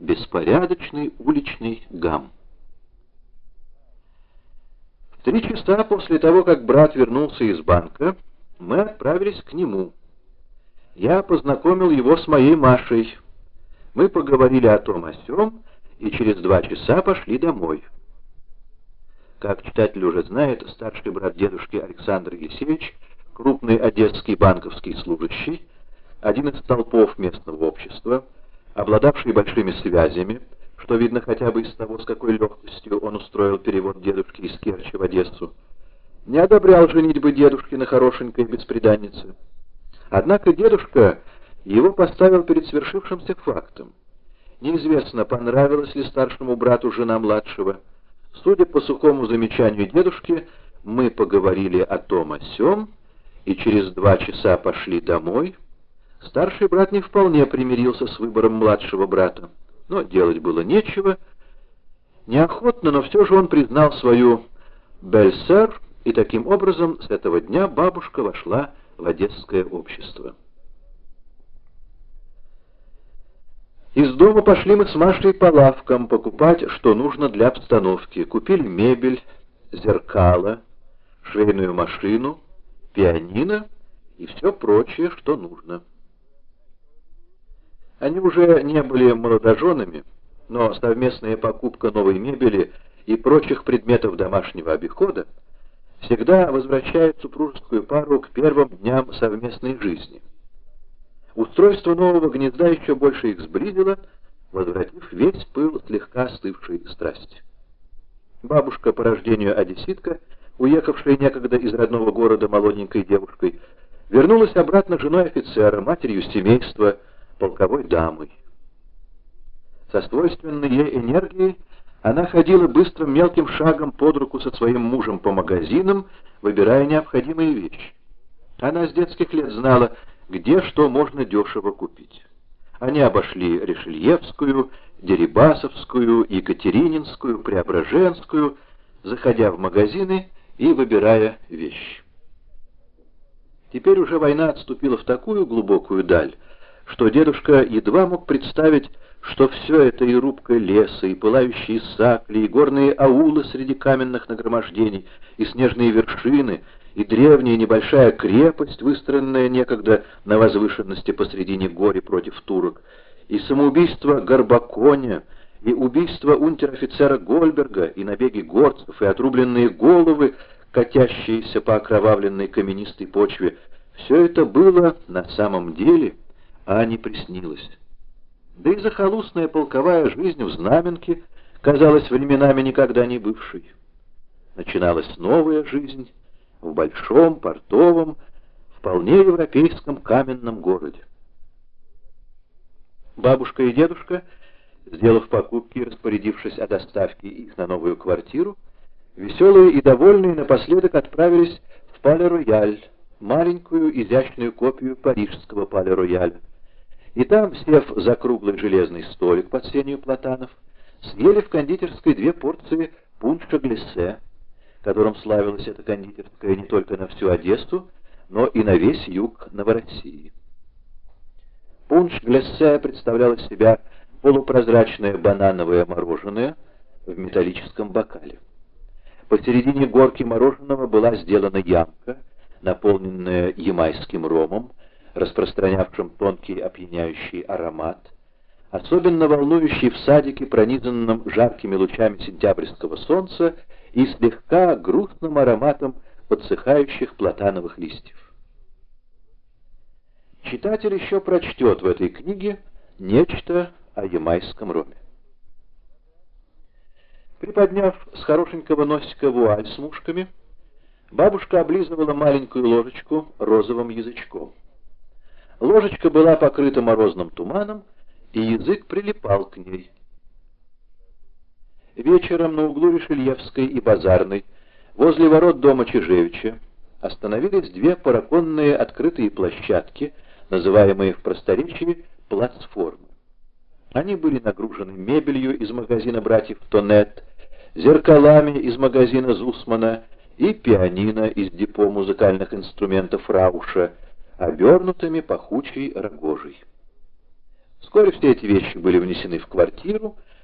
беспорядочный уличный гам. В 3 часа после того, как брат вернулся из банка, мы отправились к нему. Я познакомил его с моей Машей. Мы поговорили о том о сём, и через 2 часа пошли домой. Как читатель уже знает, старший брат дедушки Александр Елисеевич, крупный одесский банковский служащий, один из столпов местного общества, обладавший большими связями, что видно хотя бы из того, с какой легкостью он устроил перевод дедушки из Керчи в Одессу, не одобрял женитьбы дедушки на хорошенькой бесприданнице. Однако дедушка его поставил перед свершившимся фактом. Неизвестно, понравилась ли старшему брату жена младшего. Судя по сухому замечанию дедушки, мы поговорили о том о сём, и через 2 часа пошли домой. Старший брат не вполне примирился с выбором младшего брата, но делать было нечего. Неохотно, но все же он признал свою «бель-сэр», и таким образом с этого дня бабушка вошла в одесское общество. Из дома пошли мы с Машей по лавкам покупать, что нужно для обстановки. Купили мебель, зеркало, швейную машину, пианино и все прочее, что нужно. Они уже не были молодоженами, но совместная покупка новой мебели и прочих предметов домашнего обихода всегда возвращает супружескую пару к первым дням совместной жизни. Устройство нового гнезда еще больше их сблизило, возвратив весь пыл слегка остывшей страсти. Бабушка, по рождению одесситка, уехавшая некогда из родного города молоденькой девушкой, вернулась обратно женой офицера, матерью семейства, полковой дамой. Со свойственной ей энергией она ходила быстрым мелким шагом под руку со своим мужем по магазинам, выбирая необходимые вещи. Она с детских лет знала, где что можно дешево купить. Они обошли Ришельевскую, Дерибасовскую, Екатерининскую, Преображенскую, заходя в магазины и выбирая вещи. Теперь уже война отступила в такую глубокую даль, что дедушка едва мог представить, что все это и рубка леса, и пылающие сакли, и горные аулы среди каменных нагромождений, и снежные вершины, и древняя небольшая крепость, выстроенная некогда на возвышенности посредине горя против турок, и самоубийство Горбаконя, и убийство унтер-офицера Гольберга, и набеги горцев, и отрубленные головы, катящиеся по окровавленной каменистой почве, все это было на самом деле, а не приснилось. Да и захолустная полковая жизнь в Знаменке казалась временами никогда не бывшей. Начиналась новая жизнь в большом, портовом, вполне европейском каменном городе. Бабушка и дедушка, сделав покупки и распорядившись о доставке их на новую квартиру, веселые и довольные напоследок отправились в Пале-Рояль, маленькую изящную копию парижского Пале-Рояля. И там, сев за круглый железный столик под сенью платанов, съели в кондитерской 2 порции пунша глиссе, которым славилась эта кондитерская не только на всю Одессу, но и на весь юг Новороссии. Пунш глиссе представлял из себя полупрозрачное банановое мороженое в металлическом бокале. Посередине горки мороженого была сделана ямка, наполненная ямайским ромом, распространявшим тонкий опьяняющий аромат, особенно волнующий в садике, пронизанном жаркими лучами сентябрьского солнца и слегка грустным ароматом подсыхающих платановых листьев. Читатель еще прочтет в этой книге нечто о ямайском роме. Приподняв с хорошенького носика вуаль с мушками, бабушка облизывала маленькую ложечку розовым язычком. Ложечка была покрыта морозным туманом, и язык прилипал к ней. Вечером на углу Ришельевской и Базарной, возле ворот дома Чижевича, остановились 2 параконные открытые площадки, называемые в просторечии плацформы. Они были нагружены мебелью из магазина братьев Тонет, зеркалами из магазина Зусмана и пианино из депо музыкальных инструментов Рауша, обернутыми пахучей рогожей. Вскоре все эти вещи были внесены в квартиру,